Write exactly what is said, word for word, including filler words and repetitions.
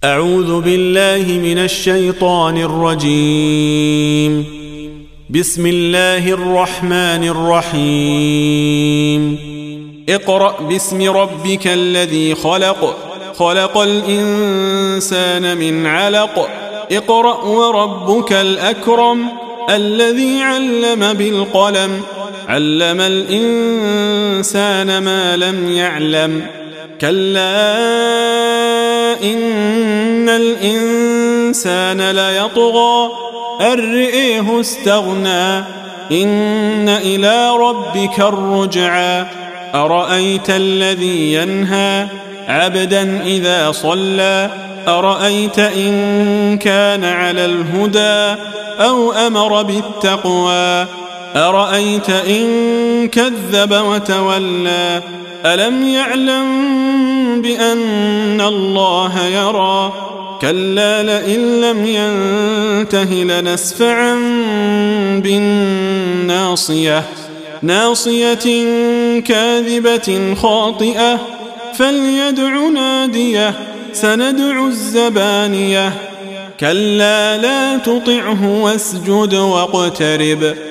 أعوذ بالله من الشيطان الرجيم. بسم الله الرحمن الرحيم. اقرأ باسم ربك الذي خلق خلق الإنسان من علق اقرأ وربك الأكرم الذي علم بالقلم علم الإنسان ما لم يعلم كلا إن الإنسان ليطغى أن رآه استغنى إن إلى ربك الرجعى أرأيت الذي ينهى عبدا إذا صلى أرأيت إن كان على الهدى أو أمر بالتقوى أرأيت إن كذب وتولى ألم يعلم بأن الله يرى كلا لئن لم ينته لنسفعا بالناصية ناصية كاذبة خاطئة فليدع ناديه سندع الزبانية كلا لا تطعه واسجد واقترب